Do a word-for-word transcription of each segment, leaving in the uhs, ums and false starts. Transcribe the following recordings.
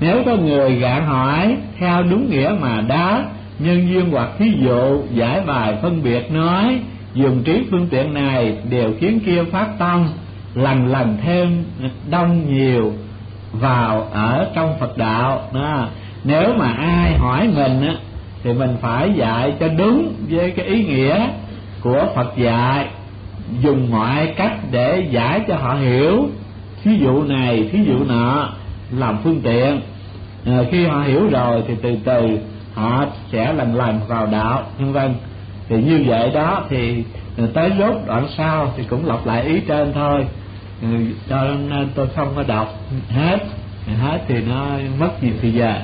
Nếu có người gạn hỏi theo đúng nghĩa mà đáp, nhân duyên hoặc thí dụ, giải bài phân biệt nói, dùng trí phương tiện này đều khiến kia phát tâm, lần lần thêm đông nhiều vào ở trong Phật đạo đó. Nếu mà ai hỏi mình á, thì mình phải dạy cho đúng với cái ý nghĩa của Phật dạy, dùng mọi cách để giải cho họ hiểu, thí dụ này thí dụ nọ làm phương tiện. À, khi họ hiểu rồi thì từ từ họ sẽ lần lần vào đạo, vân vân. Thì như vậy đó thì tới rốt đoạn sau thì cũng lặp lại ý trên thôi, cho nên tôi không có đọc hết, hết thì nó mất nhiều thời gian.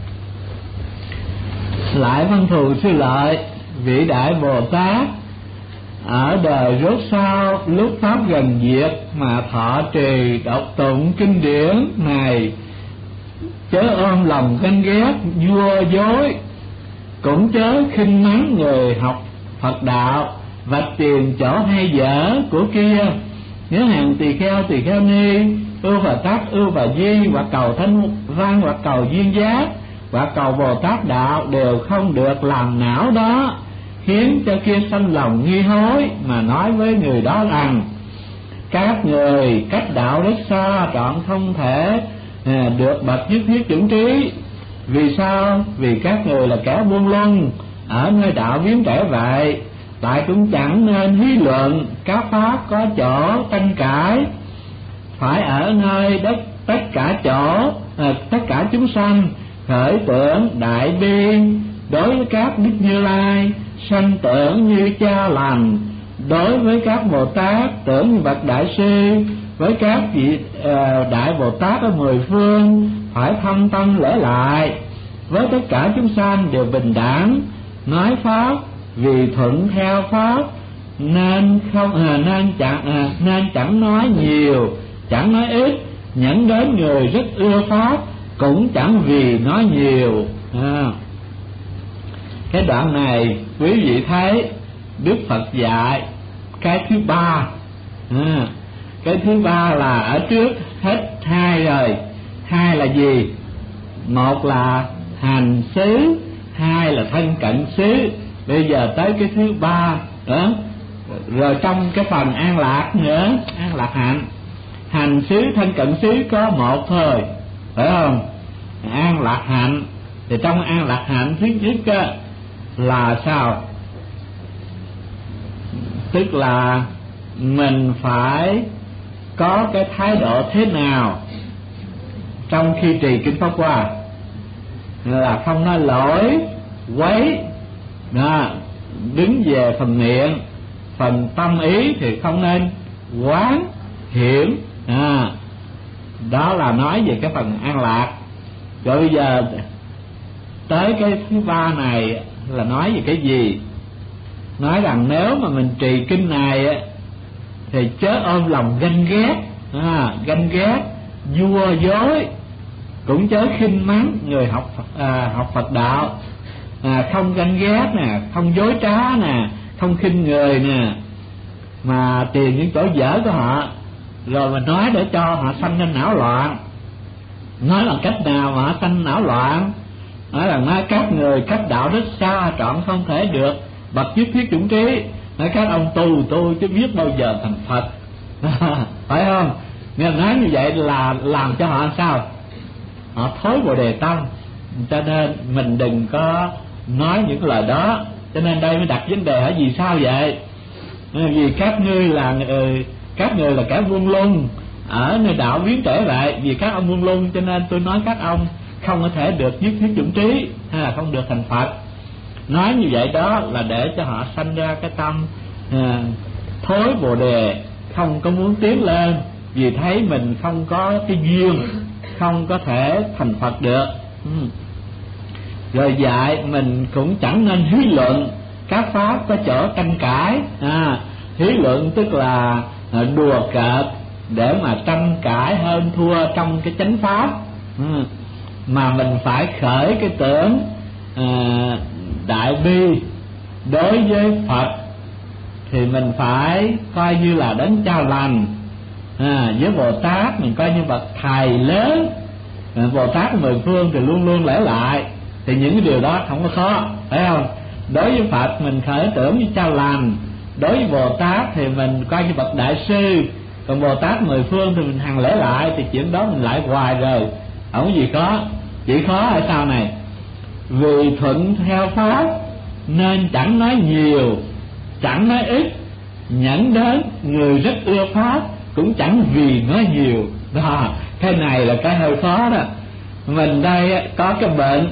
Lại văn thù sư lợi, vị đại Bồ Tát ở đời rốt sau, lúc pháp gần diệt mà thọ trì đọc tụng kinh điển này, chớ ôm lòng ganh ghét vua dối, cũng chớ khinh mắng người học Phật đạo, vạch tiền chỗ hay dở của kia. Nhớ hàng tỳ kheo tỳ kheo ni, ưu và tác ưu và di, hoặc cầu thanh văn, hoặc cầu duyên giác, hoặc cầu Bồ Tát đạo đều không được làm não đó, khiến cho kia sanh lòng nghi hối, mà nói với người đó rằng các người cách đạo rất xa, trọn không thể à, được bậc nhất thiết chuẩn trí. Vì sao? Vì các người là kẻ buông lung ở nơi đạo biến trẻ vậy, lại cũng chẳng nên hí luận các pháp có chỗ tranh cãi, phải ở nơi đất tất cả chỗ à, tất cả chúng sanh khởi tưởng đại bi đối với các Đức Như Lai, sanh tưởng như cha lành đối với các Bồ Tát, tưởng như bậc đại sư với các vị uh, đại Bồ Tát ở mười phương, phải thâm tâm lễ lại với tất cả chúng sanh đều bình đẳng, nói pháp vì thuận theo pháp, nên không à, nên chẳng à, nên chẳng nói nhiều, chẳng nói ít, nhẫn đến người rất ưa pháp, cũng chẳng vì nói nhiều. À, cái đoạn này quý vị thấy Đức Phật dạy cái thứ ba. À, cái thứ ba là ở trước hết hai rồi. Hai là gì? Một là hành xứ, hai là thân cận xứ. Bây giờ tới cái thứ ba đó. Rồi trong cái phần an lạc nữa, an lạc hạnh, hành xứ thân cận xứ có một thôi, phải không? An lạc hạnh thì trong an lạc hạnh thứ nhất á, là sao? Tức là mình phải có cái thái độ thế nào trong khi trì kinh Pháp Hoa, là không nói lỗi quấy đó. Đứng về phần miệng, phần tâm ý thì không nên quán hiểm à. Đó là nói về cái phần an lạc. Rồi bây giờ tới cái thứ ba này là nói về cái gì? Nói rằng nếu mà mình trì kinh này thì chớ ôm lòng ganh ghét à, ganh ghét vua dối, cũng chớ khinh mắng người học à, học Phật đạo à, không ganh ghét nè, không dối trá nè, không khinh người nè, mà tìm những chỗ dở của họ rồi mình nói để cho họ sanh nên não loạn. Nói là cách nào mà họ sanh não loạn? Nói là nói các người cách đạo rất xa, trọn không thể được bậc nhất thiết chủng trí. Nói các ông tu tôi chứ biết bao giờ thành Phật phải không? Nên nói như vậy là làm cho họ làm sao? Họ thối Bồ Đề tâm. Cho nên mình đừng có nói những lời đó. Cho nên đây mới đặt vấn đề ở vì sao vậy? Vì các ngươi là các người là kẻ buông lung ở nơi đạo biến trễ vậy. Vì các ông buông lung cho nên tôi nói các ông không có thể được nhất thiết chủng trí, hay là không được thành Phật. Nói như vậy đó là để cho họ sanh ra cái tâm à, thối Bồ Đề, không có muốn tiến lên, vì thấy mình không có cái duyên, không có thể thành Phật được. ừ. Rồi dạy mình cũng chẳng nên hí luận các pháp có chỗ tranh cãi à, hí luận tức là à, đùa cợt để mà tranh cãi hơn thua trong cái chánh pháp. ừ. Mà mình phải khởi cái tưởng à, đại bi đối với Phật, thì mình phải coi như là đấng cha lành à, với Bồ Tát mình coi như bậc thầy lớn Bồ Tát mười phương thì luôn luôn lễ lại, thì những cái điều đó không có khó, phải không? Đối với Phật mình khởi tưởng với cha lành, đối với Bồ Tát thì mình coi như bậc đại sư, còn Bồ Tát mười phương thì mình hằng lễ lại, thì chuyện đó mình lại hoài rồi, không có gì khó. Chỉ khó ở sau này, vì thuận theo pháp nên chẳng nói nhiều, chẳng nói ít, nhẫn đến người rất ưa pháp, cũng chẳng vì nói nhiều. Đó, cái này là cái hơi khó đó. Mình đây có cái bệnh,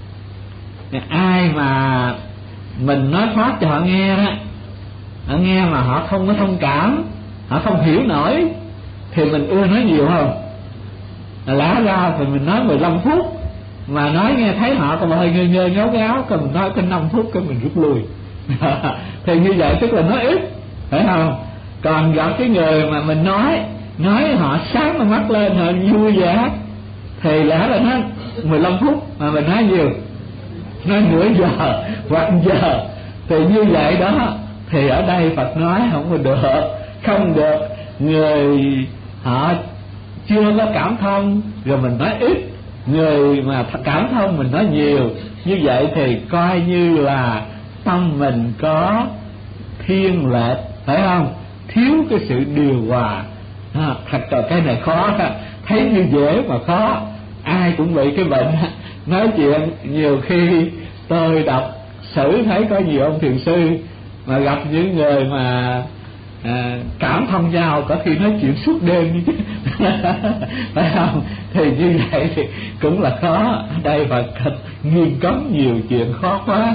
ai mà mình nói pháp cho họ nghe đó, họ nghe mà họ không có thông cảm, họ không hiểu nổi, thì mình ưa nói nhiều không? Lẽ ra thì mình nói mười lăm phút, mà nói nghe thấy họ còn hơi ngơ ngơ ngáo ngáo, còn mình nói có năm phút cái mình rút lui. Thì như vậy tức là nói ít, phải không? Còn gặp cái người mà mình nói nói họ sáng mắt lên, họ vui vẻ, thì lẽ là nói mười lăm phút mà mình nói nhiều, nói nửa giờ hoặc giờ, thì như vậy đó, thì ở đây Phật nói không có được, không được. Người họ chưa có cảm thông rồi mình nói ít, người mà cảm thông mình nói nhiều, như vậy thì coi như là tâm mình có thiên lệch, phải không? Thiếu cái sự điều hòa. À, thật là cái này khó, thấy như dễ mà khó. Ai cũng bị cái bệnh nói chuyện. Nhiều khi tôi đọc sử thấy có nhiều ông thiền sư mà gặp những người mà à, cảm thông nhau, có khi nói chuyện suốt đêm như chứ phải không? Thì như vậy thì cũng là khó. Ở đây Phật nghiêm cấm nhiều chuyện khó quá.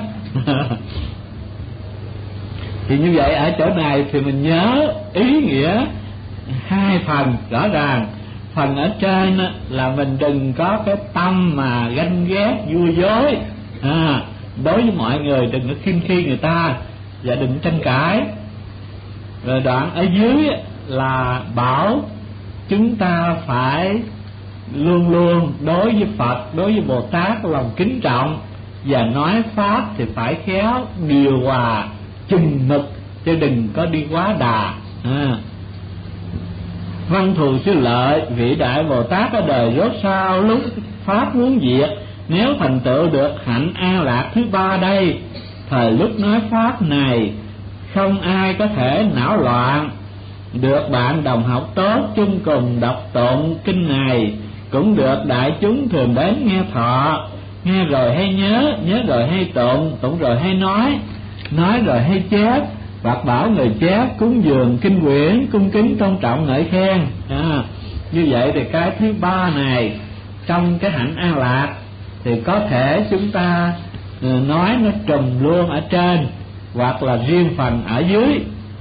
Thì như vậy ở chỗ này thì mình nhớ ý nghĩa hai phần rõ ràng. Phần ở trên là mình đừng có cái tâm mà ganh ghét vui dối, à, đối với mọi người đừng có khinh khi người ta và đừng tranh cãi. Rồi đoạn ở dưới là bảo chúng ta phải luôn luôn đối với Phật, đối với Bồ Tát lòng kính trọng, và nói pháp thì phải khéo điều hòa chừng mực, chứ đừng có đi quá đà. à. Văn thù sư lợi, vị đại Bồ Tát ở đời rốt sau lúc pháp muốn diệt, nếu thành tựu được hạnh an lạc thứ ba đây, thời lúc nói pháp này không ai có thể não loạn. Được bạn đồng học tốt chung cùng đọc tụng kinh này, cũng được đại chúng thường đến nghe thọ, nghe rồi hay nhớ, nhớ rồi hay tụng, tụng rồi hay nói, nói rồi hay chép, hoặc bảo người chép cúng dường kinh quyển, cung kính tôn trọng ngợi khen. À, như vậy thì cái thứ ba này trong cái hạnh an lạc thì có thể chúng ta nói nó trùm luôn ở trên, hoặc là riêng phần ở dưới.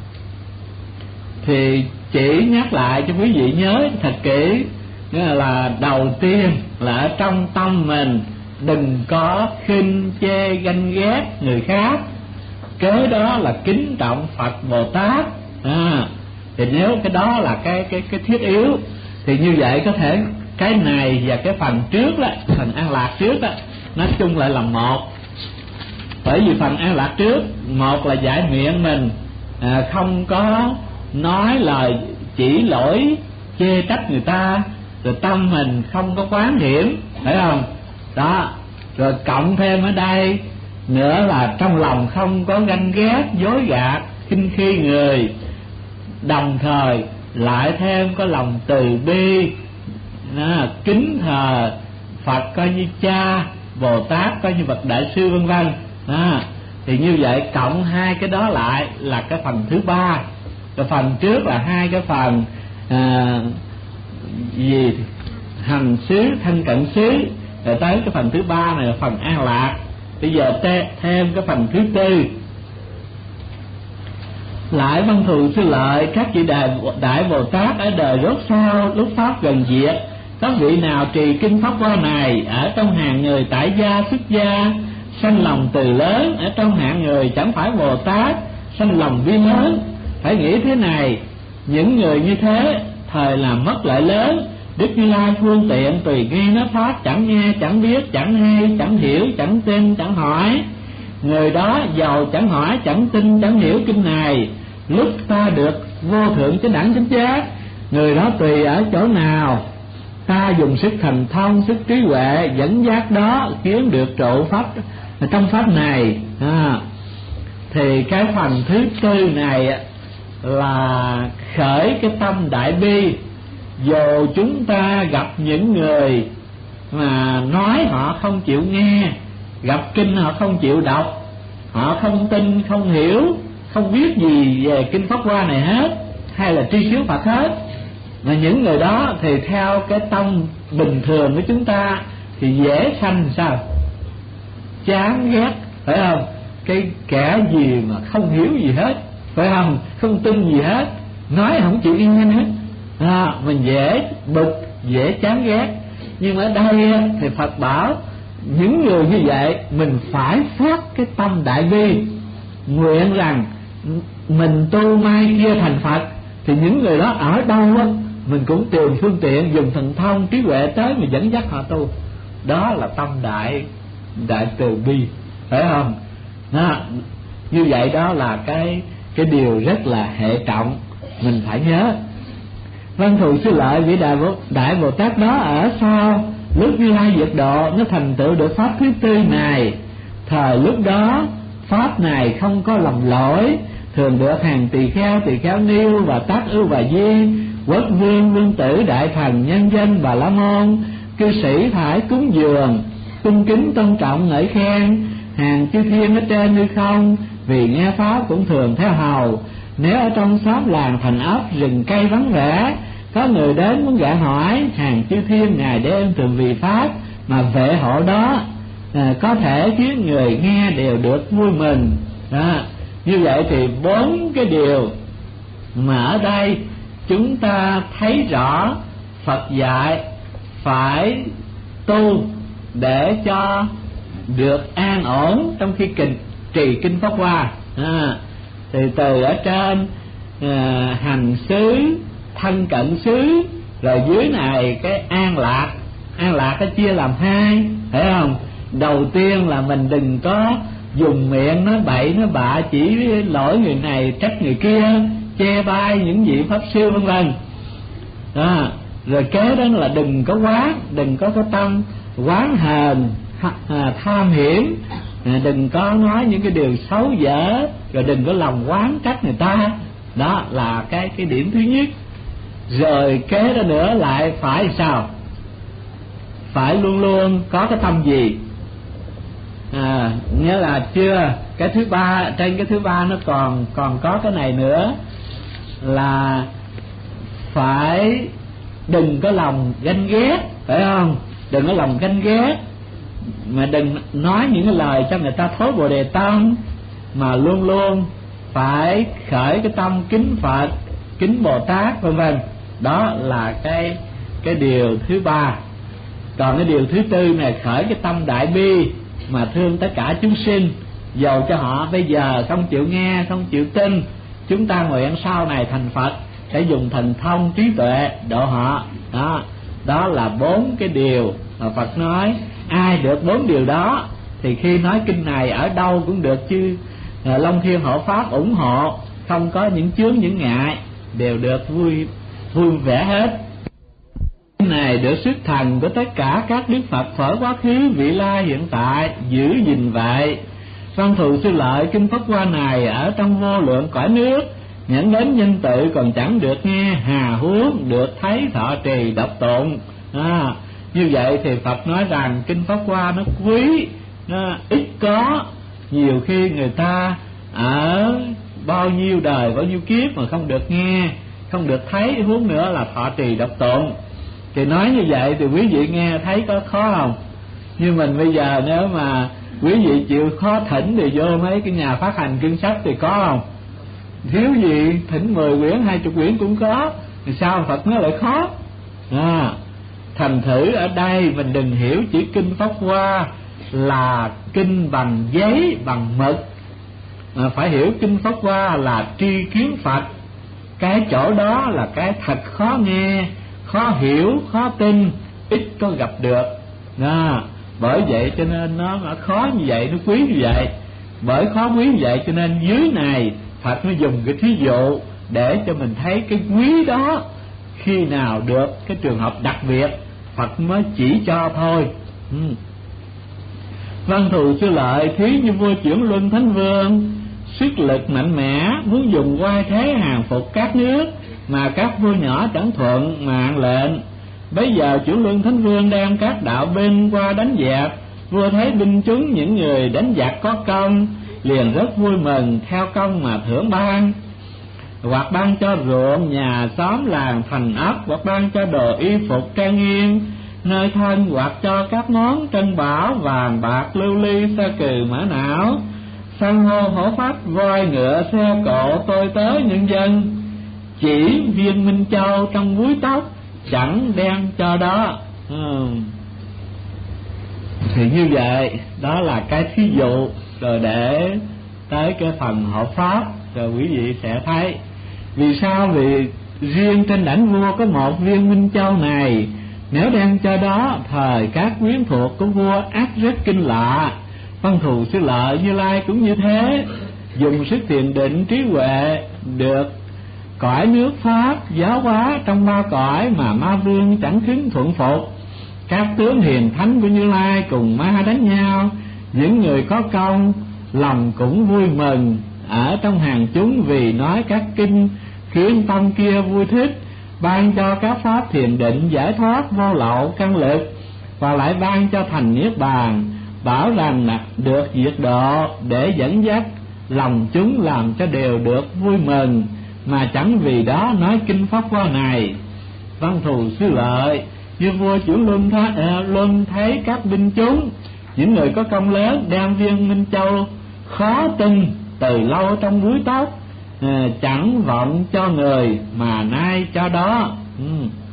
Thì chỉ nhắc lại cho quý vị nhớ thật kỹ, nghĩa là đầu tiên là ở trong tâm mình đừng có khinh chê ganh ghét người khác, kế đó là kính trọng Phật Bồ Tát. À, thì nếu cái đó là cái cái cái thiết yếu, thì như vậy có thể cái này và cái phần trước đó, phần an lạc trước đó, nói chung lại là một. Bởi vì phần an lạc trước, một là giải miệng mình à, không có nói lời chỉ lỗi chê trách người ta, rồi tâm mình không có quán niệm, phải không? Đó, rồi cộng thêm ở đây nữa là trong lòng không có ganh ghét, dối gạt, khinh khi người, đồng thời lại thêm có lòng từ bi, à, kính thờ Phật coi như cha, Bồ Tát coi như bậc đại sư, vân vân. À, thì như vậy cộng hai cái đó lại là cái phần thứ ba. Cái phần trước là hai cái phần à, gì hành xứ, thân cận xứ, rồi tới cái phần thứ ba này là phần an lạc. Bây giờ te, thêm cái phần thứ tư. Lại văn thù sư lợi, các vị đại, đại Bồ Tát ở đời rốt sau lúc pháp gần diệt, có vị nào trì kinh pháp hoa này ở trong hàng người tại gia xuất gia, sanh lòng từ lớn, ở trong hạng người chẳng phải Bồ Tát, sanh lòng vi lớn. Phải nghĩ thế này, những người như thế thời làm mất lợi lớn. Đức Như Lai phương tiện tùy nghe nói pháp, chẳng nghe, chẳng biết, chẳng hay, chẳng hiểu, chẳng tin, chẳng hỏi. Người đó giàu chẳng hỏi, chẳng tin, chẳng hiểu kinh này, lúc ta được vô thượng chánh đẳng chánh giác, người đó tùy ở chỗ nào ta dùng sức thần thông, sức trí huệ dẫn dắt đó khiến được trụ pháp trong pháp này. À, thì cái phần thứ tư này là khởi cái tâm đại bi. Dù chúng ta gặp những người mà nói họ không chịu nghe, gặp kinh họ không chịu đọc, họ không tin, không hiểu, không biết gì về kinh Pháp Hoa này hết, hay là tri xứ Phật hết, mà những người đó thì theo cái tâm bình thường của chúng ta thì dễ sanh sao? Chán ghét, phải không? Cái kẻ gì mà không hiểu gì hết, phải không? Không tin gì hết, nói không chịu nghe hết, à, mình dễ bực, dễ chán ghét. Nhưng ở đây thì Phật bảo những người như vậy mình phải phát cái tâm đại bi, nguyện rằng mình tu mai kia thành Phật, thì những người đó ở đâu á mình cũng tìm phương tiện dùng thần thông trí huệ tới mà dẫn dắt họ tu. Đó là tâm đại đại từ bi, phải không? Đó, như vậy đó là cái cái điều rất là hệ trọng mình phải nhớ. Văn thù sư lợi vĩ đại Bồ, đại Bồ Tát đó ở sau lúc Như Lai diệt độ nó thành tựu được pháp thứ tư này. Thời lúc đó pháp này không có lầm lỗi, thường được hàng tỳ kheo, tỳ kheo niêu và tác ưu và di, quốc vương, vương tử, đại thần, nhân dân, bà la môn, cư sĩ phải cúng dường, cung kính tôn trọng ngợi khen. Hàng chư thiên ở trên hư không vì nghe pháp cũng thường theo hầu. Nếu ở trong xóm làng thành ấp rừng cây vắng vẻ, có người đến muốn gạ hỏi, hàng chư thiên ngày đêm thường vì pháp mà vệ hộ đó, à, có thể khiến người nghe đều được vui mừng. Đó. Như vậy thì bốn cái điều mà ở đây chúng ta thấy rõ Phật dạy phải tu để cho được an ổn trong khi kình, trì kinh Pháp Hoa. À, thì từ ở trên à, hành xứ, thân cận xứ, rồi dưới này cái an lạc. An lạc nó chia làm hai, phải không? Đầu tiên là mình đừng có dùng miệng nói bậy nói bạ, chỉ lỗi người này trách người kia, chê bai những vị pháp sư vân vân. À, rồi kế đó là đừng có quán, đừng có cái tâm quán hờn, à, tham hiểm, à, đừng có nói những cái điều xấu dở, rồi đừng có lòng quán trách người ta. Đó là cái cái điểm thứ nhất. Rồi kế đó nữa lại phải sao? Phải luôn luôn có cái tâm gì? À, nghĩa là chưa, cái thứ ba, trên cái thứ ba nó còn còn có cái này nữa là phải đừng có lòng ganh ghét, phải không? Đừng có lòng ganh ghét, mà đừng nói những cái lời cho người ta thối bồ đề tâm, mà luôn luôn phải khởi cái tâm kính Phật, kính Bồ Tát vân vân. Đó là cái cái điều thứ ba. Còn cái điều thứ tư này khởi cái tâm đại bi mà thương tất cả chúng sinh, dầu cho họ bây giờ không chịu nghe, không chịu tin, chúng ta nguyện sau này thành Phật sẽ dùng thần thông trí tuệ độ họ. Đó, đó là bốn cái điều mà Phật nói. Ai được bốn điều đó thì khi nói kinh này ở đâu cũng được chư Long Thiên Hộ Pháp ủng hộ, không có những chướng những ngại, đều được vui vui vẻ hết. Kinh này được sức thần của tất cả các đức Phật thuở quá khứ, vị lai, hiện tại giữ gìn vậy. Văn thù sư lợi kinh Pháp Hoa này ở trong vô lượng cõi nước, nhẫn đến nhân tự còn chẳng được nghe, hà huống được thấy thọ trì đọc tụng. À, như vậy thì Phật nói rằng kinh Pháp Hoa nó quý, nó ít có. Nhiều khi người ta ở bao nhiêu đời, bao nhiêu kiếp mà không được nghe, không được thấy, huống nữa là thọ trì đọc tụng. Thì nói như vậy thì quý vị nghe thấy có khó không? Như mình bây giờ nếu mà quý vị chịu khó thỉnh thì vô mấy cái nhà phát hành kinh sách thì có không? Thiếu gì thỉnh mười quyển, hai chục quyển cũng có. Thì sao Phật nói lại khó? À, thành thử ở đây mình đừng hiểu chỉ kinh Pháp Hoa là kinh bằng giấy, bằng mực, mà phải hiểu kinh Pháp Hoa là tri kiến Phật. Cái chỗ đó là cái thật khó nghe, khó hiểu, khó tin, ít có gặp được. Đó, bởi vậy cho nên nó khó như vậy, nó quý như vậy. Bởi khó quý như vậy cho nên dưới này Phật nó dùng cái thí dụ để cho mình thấy cái quý đó khi nào được cái trường hợp đặc biệt Phật mới chỉ cho thôi. ừ. Văn thù Sư Lợi, thí như vua Chuyển Luân Thánh Vương sức lực mạnh mẽ, muốn dùng oai thế hàng phục các nước mà các vua nhỏ chẳng thuận mạng lệnh. Bây giờ Chuyển Luân Thánh Vương đem các đạo binh qua đánh dẹp. Vua thấy binh chúng những người đánh giặc có công, liền rất vui mừng, theo công mà thưởng ban, hoặc ban cho ruộng nhà xóm làng thành ấp, hoặc ban cho đồ y phục trang nghiêm nơi thân, hoặc cho các món trân bảo vàng bạc lưu ly sa cừ mã não san hô hổ phách voi ngựa xe cộ tôi tớ nhân dân. Chỉ viên Minh Châu trong búi tóc chẳng đem cho đó. ừ. Thì như vậy đó là cái thí dụ, rồi để tới cái phần hộ pháp rồi quý vị sẽ thấy vì sao. Vì riêng trên đảnh vua có một viên Minh Châu này, nếu đem cho đó thời các quyến thuộc của vua ác rất kinh lạ. Văn thù Sư Lợi Như Lai cũng như thế, dùng sức thiền định trí huệ được cõi nước pháp giáo hóa trong ba cõi mà ma vương chẳng khứng thuận phục. Các tướng hiền thánh của Như Lai cùng ma đánh nhau, những người có công lòng cũng vui mừng ở trong hàng chúng, vì nói các kinh khiến tâm kia vui thích, ban cho các pháp thiền định giải thoát vô lậu căn lực, và lại ban cho thành niết bàn, bảo rằng được diệt độ để dẫn dắt lòng chúng làm cho đều được vui mừng, mà chẳng vì đó nói kinh pháp hoa này. Văn thù Sư Lợi, như vua Chuyển Luân Thá, à, Luân thấy các binh chúng, những người có công lớn đem viên Minh Châu khó tin từ lâu trong búi tóc, à, chẳng vọng cho người mà nay cho đó. ừ.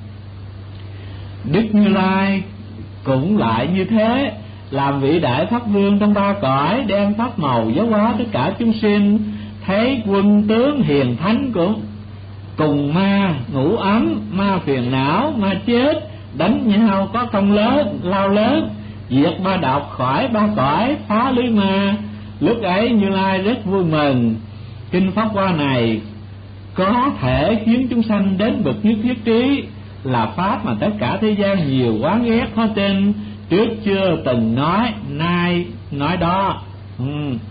Đức Như Lai cũng lại như thế, làm vị đại pháp vương trong ba cõi, đem pháp màu giáo hóa tất cả chúng sinh. Thấy quân tướng hiền thánh của cùng ma ngủ ấm, ma phiền não, ma chết đánh nhau có công lớn lao lớn, diệt ba độc khỏi ba cõi, phá lưới ma. Lúc ấy Như Lai rất vui mừng. Kinh pháp hoa này có thể khiến chúng sanh đến bậc nhất thiết trí, là pháp mà tất cả thế gian nhiều oán ghét khó tin, trước chưa từng nói, nay nói đó. ừ.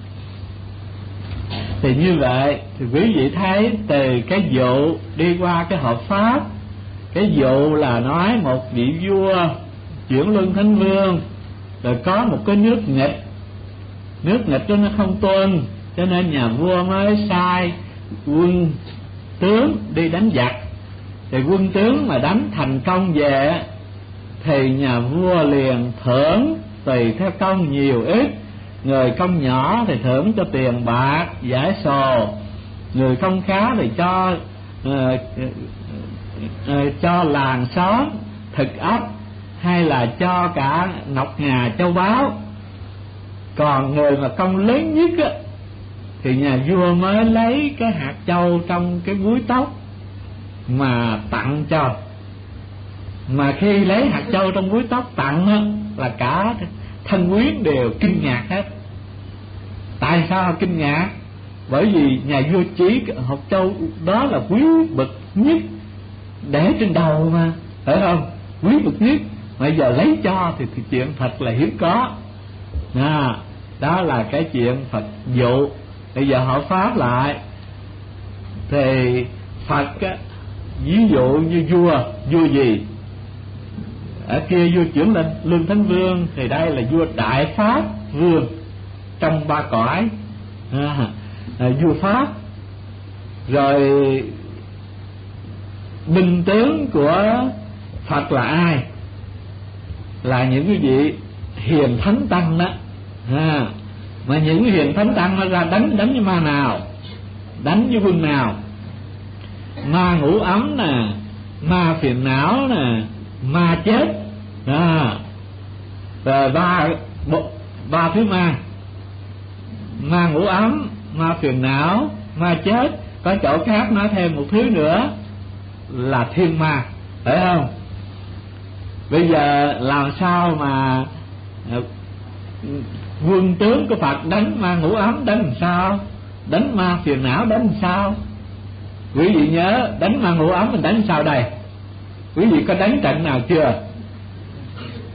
Thì như vậy thì quý vị thấy từ cái vụ đi qua cái hợp pháp. Cái vụ là nói một vị vua Chuyển Luân Thánh Vương, rồi có một cái nước nghịch, nước nghịch đó nó không tuân, cho nên nhà vua mới sai quân tướng đi đánh giặc. Thì quân tướng mà đánh thành công về thì nhà vua liền thưởng tùy theo công nhiều ít. Người công nhỏ thì thưởng cho tiền bạc giải sồ, người công khá thì cho uh, uh, uh, cho làng xóm thực ấp, hay là cho cả ngọc ngà châu báu. Còn người mà công lớn nhất á, thì nhà vua mới lấy cái hạt châu trong cái búi tóc mà tặng cho. Mà khi lấy hạt châu trong búi tóc tặng á, là cả thân quyến đều kinh ngạc hết. Tại sao kinh ngạc? Bởi vì nhà vua chỉ hạt châu đó là quý bậc nhất để trên đầu mà, phải không? Quý bậc nhất, bây giờ lấy cho thì, thì chuyện thật là hiếm có. À, đó là cái chuyện Phật dụ. Bây giờ họ pháp lại thì Phật á, ví dụ như vua, vua gì? Ở kia vua Chuyển lên Luân Thánh Vương, thì đây là vua Đại Pháp Vương trong ba cõi, à, à, vua Pháp. Rồi binh tướng của Phật là ai? Là những cái vị hiền thánh tăng đó. À, mà những hiền thánh tăng nó ra đánh đánh với ma nào? Đánh với quân nào? Ma ngủ ấm nè, ma phiền não nè, ma chết. À, rồi ba ba thứ ma: ma ngủ ấm, ma phiền não, ma chết. Có chỗ khác nói thêm một thứ nữa là thiên ma, phải không? Bây giờ làm sao mà quân tướng của Phật đánh ma ngủ ấm đánh làm sao? Đánh ma phiền não đánh làm sao? Quý vị nhớ đánh ma ngủ ấm mình đánh làm sao đây? Quý vị có đánh trận nào chưa?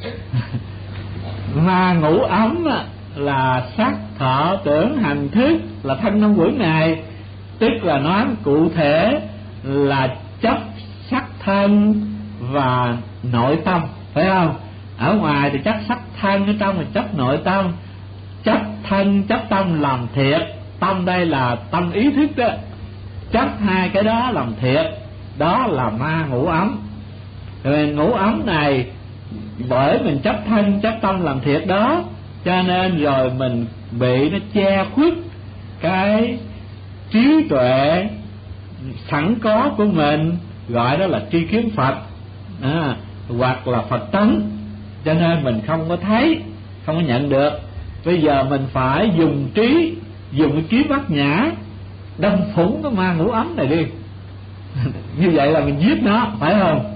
Ma ngũ ấm là sắc thọ tưởng hành thức, là thân năm quẩn này, tức là nói cụ thể là chấp sắc thân và nội tâm, phải không? Ở ngoài thì chấp sắc thân, ở trong thì chấp nội tâm. Chấp thân chấp tâm làm thiệt, tâm đây là tâm ý thức đó, chấp hai cái đó làm thiệt, đó là ma ngũ ấm. Rồi ngũ ấm này bởi mình chấp thân chấp tâm làm thiệt đó, cho nên rồi mình bị nó che khuất cái trí tuệ sẵn có của mình, gọi đó là tri kiến Phật, à, hoặc là Phật tánh, cho nên mình không có thấy, không có nhận được. Bây giờ mình phải dùng trí, dùng cái trí bát nhã đâm phủng cái ma ngũ ấm này đi. Như vậy là mình giết nó, phải không?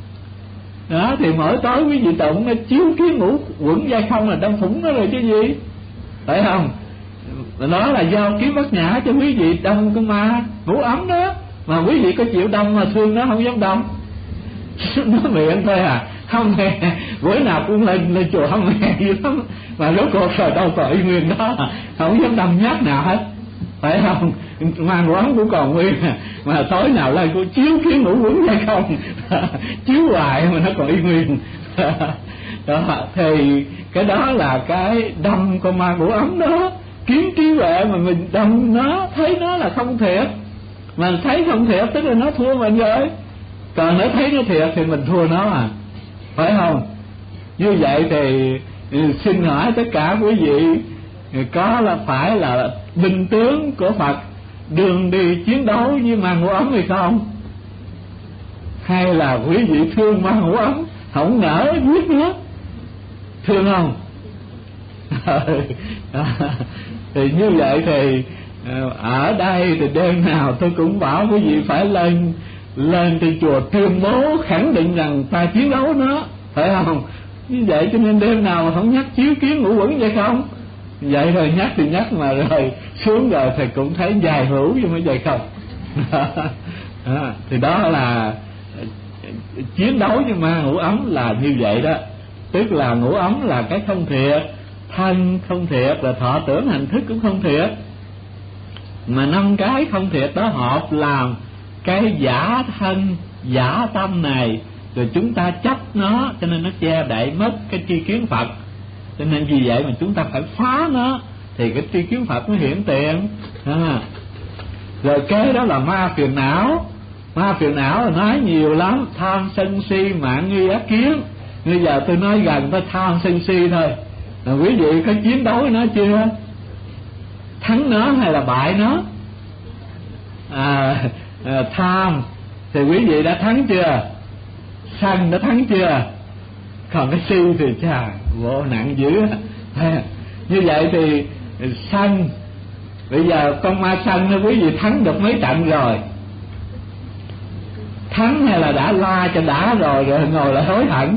Đó, thì mỗi tối quý vị tụng nó chiếu kiến ngũ quẩn dai không là đâm phủng nó rồi chứ gì, phải không? Đó là do kiến bát nhã cho quý vị đâm cái ma ngũ ấm đó, mà quý vị có chịu đâm mà xương nó không dám đâm. Nó miệng thôi à, không nghe, bữa nào cũng lên lên chùa không nghe gì lắm, mà rốt cuộc rồi đâu có y nguyên đó, không dám đâm nhát nào hết, phải không? Ma ngũ ấm cũng còn nguyên, mà tối nào lên cũng chiếu kiến ngũ quẩn hay không, chiếu hoài mà nó còn y nguyên. Đó, thì cái đó là cái đâm con ma ngũ ấm đó, kiến trí huệ mà mình đâm nó, thấy nó là không thiệt, mà thấy không thiệt tức là nó thua mình rồi. Còn nếu thấy nó thiệt thì mình thua nó à, phải không? Như vậy thì xin hỏi tất cả quý vị, có là phải là binh tướng của Phật đường đi chiến đấu với ma ngũ ấm hay không? Hay là quý vị thương ma ngũ ấm không nỡ giết nó, thương không? Thì như vậy thì ở đây thì đêm nào tôi cũng bảo quý vị phải lên lên trên chùa tuyên bố khẳng định rằng ta chiến đấu nó, phải không? Như vậy cho nên đêm nào mà không nhắc chiếu kiến ngũ quẩn vậy không? Vậy rồi nhắc thì nhắc mà rồi xuống rồi thì cũng thấy dài hữu chứ mới vậy không? À, thì đó là chiến đấu với ma ngũ ấm là như vậy đó, tức là ngũ ấm là cái không thiệt, thân không thiệt, là thọ tưởng hành thức cũng không thiệt, mà năm cái không thiệt đó hợp làm cái giả thân giả tâm này, rồi chúng ta chấp nó, cho nên nó che đậy mất cái tri kiến Phật. Cho nên vì vậy mà chúng ta phải phá nó thì cái tri kiến Phật mới hiển tiền. À, rồi kế đó là ma phiền não. Ma phiền não là nói nhiều lắm, tham sân si mạng nghi ác kiến. Bây giờ tôi nói gần tới tham sân si thôi, là quý vị có chiến đấu với nó chưa? Thắng nó hay là bại nó? À, à tham thì quý vị đã thắng chưa? Sân đã thắng chưa? Còn cái si thì chà vô nặng dữ. À, như vậy thì sân, bây giờ con ma sân quý vị thắng được mấy trận rồi? Thắng hay là đã la cho đã rồi rồi ngồi lại hối hận?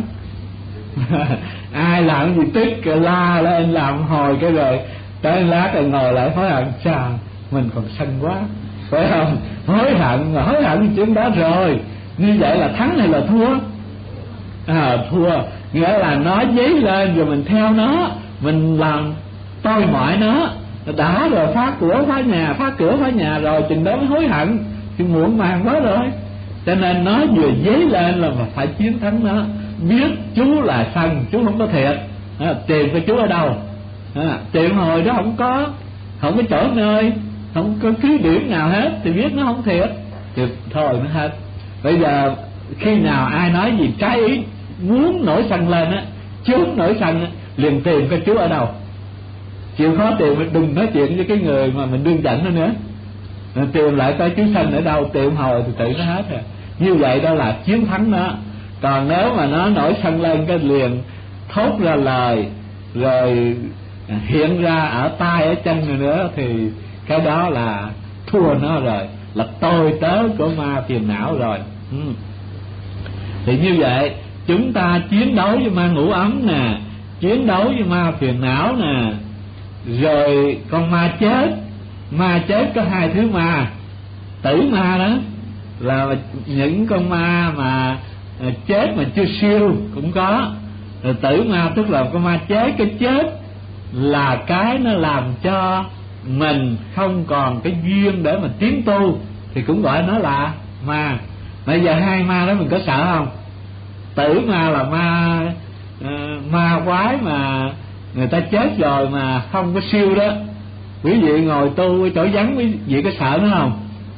Ai làm gì tức la lên làm hồi cái rồi tới lát rồi ngồi lại hối hận, chà mình còn sân quá, phải không? Hối hận, hối hận chuyện đó rồi. Như vậy là thắng hay là thua? À thua, nghĩa là nó dấy lên rồi mình theo nó, mình làm tôi mọi nó, đã rồi phá cửa phá nhà, phá cửa phá nhà rồi chừng đó mới hối hận thì muộn màng quá rồi. Cho nên nó vừa dấy lên là phải chiến thắng nó. Biết chú là sân, chú không có thiệt, à, tìm cái chú ở đâu? À, tìm hồi đó không có, không có chỗ nơi, không có cứ điểm nào hết thì biết nó không thiệt thì thôi nó hết. Bây giờ khi nào ai nói gì trái ý, muốn nổi sân lên á, chướng nổi sân á, liền tìm cái chú ở đâu. Chịu khó tìm, đừng nói chuyện với cái người mà mình đương giận nó nữa, mình tìm lại cái chú sân ở đâu, tìm hồi thì tự nó hết rồi. Như vậy đó là chiến thắng nó. Còn nếu mà nó nổi sân lên cái liền thốt ra lời rồi hiện ra ở tai ở chân rồi nữa thì cái đó là thua nó rồi, là tôi tớ của ma phiền não rồi. Ừ. Thì như vậy chúng ta chiến đấu với ma ngũ ấm nè, chiến đấu với ma phiền não nè, rồi con ma chết. Ma chết có hai thứ ma, tử ma đó là những con ma mà chết mà chưa siêu cũng có, Rồi tử ma tức là con ma chế. Cái chết là cái nó làm cho mình không còn cái duyên để mà tiến tu, thì cũng gọi nó là ma. Bây giờ hai ma đó mình có sợ không? Tử ma là ma uh, ma quái mà người ta chết rồi mà không có siêu đó. Quý vị ngồi tu ở chỗ vắng, quý vị có sợ nó không?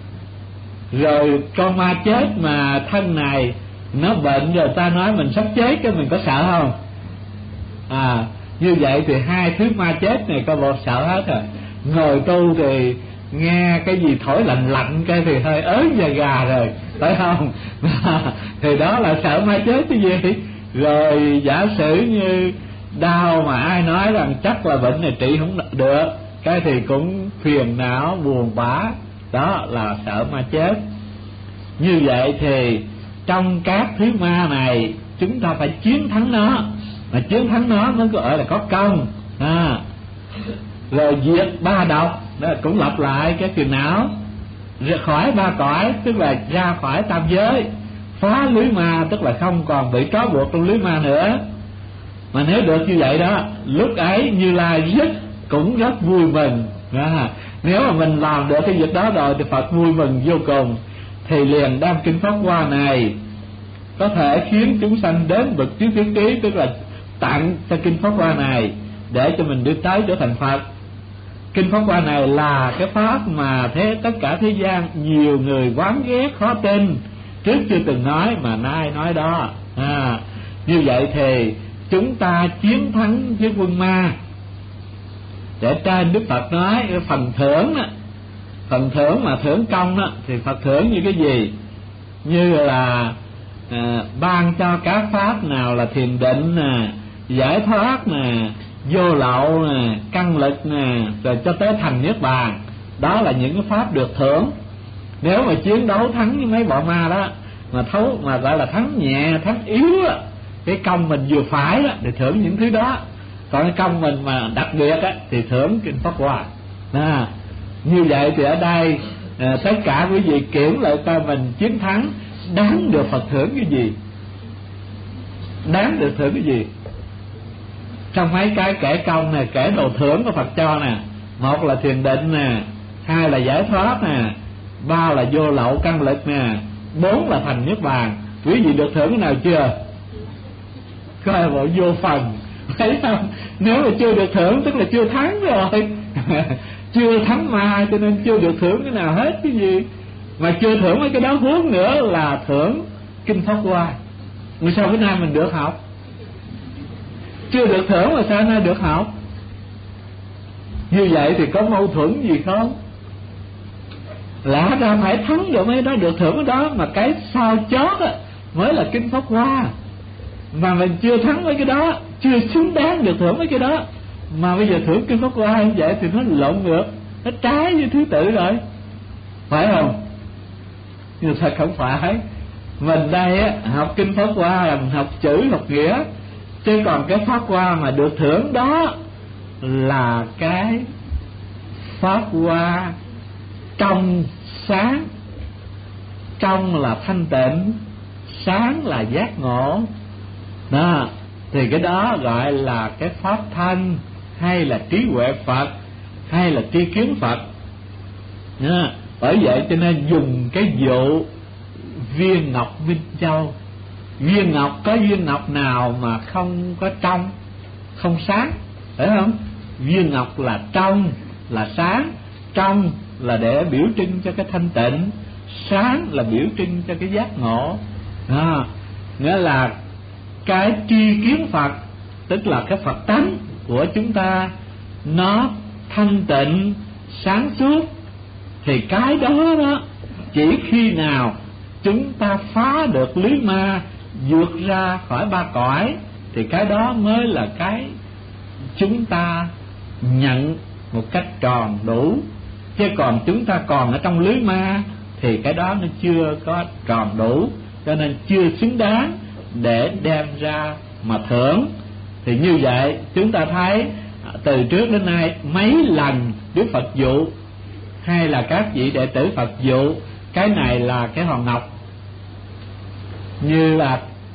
Rồi con ma chết mà thân này nó bệnh rồi ta nói mình sắp chết, cái mình có sợ không? À, như vậy thì hai thứ ma chết này có bộ sợ hết rồi. Ngồi tu thì nghe cái gì thổi lạnh lạnh cái thì hơi ớn da gà rồi, phải không? Thì đó là sợ ma chết cái gì. Rồi giả sử như đau mà ai nói rằng chắc là bệnh này trị không được, cái thì cũng phiền não buồn bã, đó là sợ ma chết. Như vậy thì trong các thứ ma này chúng ta phải chiến thắng nó, mà chiến thắng nó mới gọi là có công. À, rồi diệt ba độc, đó cũng lặp lại cái phiền não, ra khỏi ba cõi tức là ra khỏi tam giới, phá lưới ma tức là không còn bị trói buộc trong lưới ma nữa. Mà nếu được như vậy đó, lúc ấy Như Lai rất cũng rất vui mừng. À, nếu mà mình làm được cái việc đó rồi thì Phật vui mừng vô cùng, thì liền đem kinh Pháp Hoa này có thể khiến chúng sanh đến bậc trí thiết trí, tức là tặng cho kinh Pháp Hoa này để cho mình đi tới trở thành Phật. Kinh Pháp Hoa này là cái pháp mà thế tất cả thế gian nhiều người oán ghét khó tin, trước chưa từng nói mà nay nói đó. À, như vậy thì chúng ta chiến thắng với quân ma. Để trên Đức Phật nói cái phần thưởng đó, phần thưởng mà thưởng công đó, thì Phật thưởng như cái gì? Như là à, ban cho các pháp nào là thiền định nè, giải thoát nè, vô lậu nè, căn lực nè, rồi cho tới thành niết bàn. Đó là những cái pháp được thưởng. Nếu mà chiến đấu thắng với mấy bọn ma đó, mà thấu mà gọi là thắng nhẹ, thắng yếu đó, cái công mình vừa phải đó thì thưởng những thứ đó. Còn cái công mình mà đặc biệt á thì thưởng kinh Pháp Hoa. À, như vậy thì ở đây à, tất cả quý vị kiểm lại coi mình chiến thắng đáng được Phật thưởng cái gì, đáng được thưởng cái gì. Trong mấy cái kể công này, kể đồ thưởng của Phật cho nè, một là thiền định nè, hai là giải thoát nè, ba là vô lậu căn lực nè, bốn là thành niết bàn. Quý vị được thưởng cái nào chưa? Coi bộ vô phần, thấy không? Nếu mà chưa được thưởng tức là chưa thắng rồi. Chưa thắng ma cho nên chưa được thưởng cái nào hết cái gì. Mà chưa thưởng mấy cái đó, huống nữa là thưởng kinh Pháp Hoa. Vì sao bữa nay mình được học? Chưa được thưởng mà sao nay được học? Như vậy thì có mâu thuẫn gì không? Lẽ ra phải thắng được mấy đó, được thưởng cái đó, mà cái sao chót á mới là kinh Pháp Hoa. Mà mình chưa thắng mấy cái đó, chưa xứng đáng được thưởng mấy cái đó, mà bây giờ thưởng kinh Pháp Hoa như vậy thì nó lộn ngược, nó trái với thứ tự rồi, phải không? Nhưng thật không phải. Mình đây á học kinh Pháp Hoa là mình học chữ học nghĩa, chứ còn cái Pháp Hoa mà được thưởng đó là cái Pháp Hoa trong sáng. Trong là thanh tịnh, sáng là giác ngộ đó, thì cái đó gọi là cái pháp thân, hay là trí huệ Phật, hay là tri kiến Phật nha. Bởi vậy cho nên dùng cái dụ viên ngọc Minh Châu. Viên ngọc, có viên ngọc nào mà không có trong, không sáng, phải không? Viên ngọc là trong, là sáng. Trong là để biểu trưng cho cái thanh tịnh, sáng là biểu trưng cho cái giác ngộ. À, nghĩa là cái tri kiến Phật, tức là cái Phật tánh của chúng ta nó thanh tịnh, sáng suốt, thì cái đó đó chỉ khi nào chúng ta phá được lưới ma, vượt ra khỏi ba cõi, thì cái đó mới là cái chúng ta nhận một cách tròn đủ. Chứ còn chúng ta còn ở trong lưới ma thì cái đó nó chưa có tròn đủ, cho nên chưa xứng đáng để đem ra mà thưởng. Thì như vậy chúng ta thấy từ trước đến nay mấy lần Đức Phật dụ, hay là các vị đệ tử Phật dụ cái này là cái hòn ngọc, như là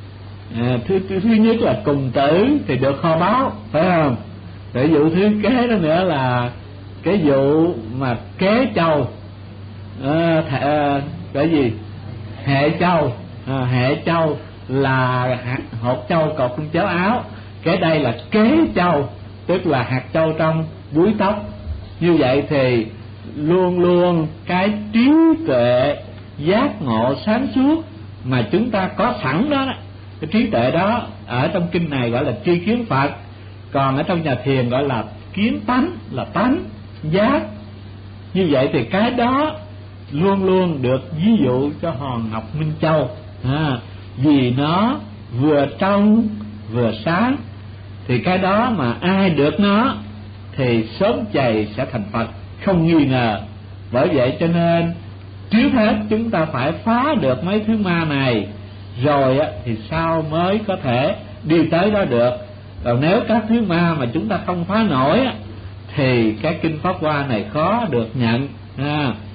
À, thứ, thứ thứ nhất là cùng tử thì được kho báu, phải không? Để vụ thứ kế đó nữa là cái vụ mà kế châu, à, th, à, cái gì hệ châu, à, hệ châu là hạt hột châu cột trong cháo áo. Cái đây là kế châu, tức là hạt châu trong búi tóc. Như vậy thì luôn luôn cái trí tuệ giác ngộ sáng suốt mà chúng ta có sẵn đó, đó, cái trí tuệ đó ở trong kinh này gọi là tri kiến Phật, còn ở trong nhà thiền gọi là kiến tánh, là tánh giác. Như vậy thì cái đó luôn luôn được ví dụ cho hòn ngọc minh châu, à, vì nó vừa trong vừa sáng. Thì cái đó mà ai được nó thì sớm chày sẽ thành Phật, không nghi ngờ. Bởi vậy cho nên trước hết chúng ta phải phá được mấy thứ ma này, rồi á, thì sau mới có thể đi tới đó được. Còn nếu các thứ ma mà chúng ta không phá nổi á, thì cái kinh Pháp Hoa này khó được nhận. À,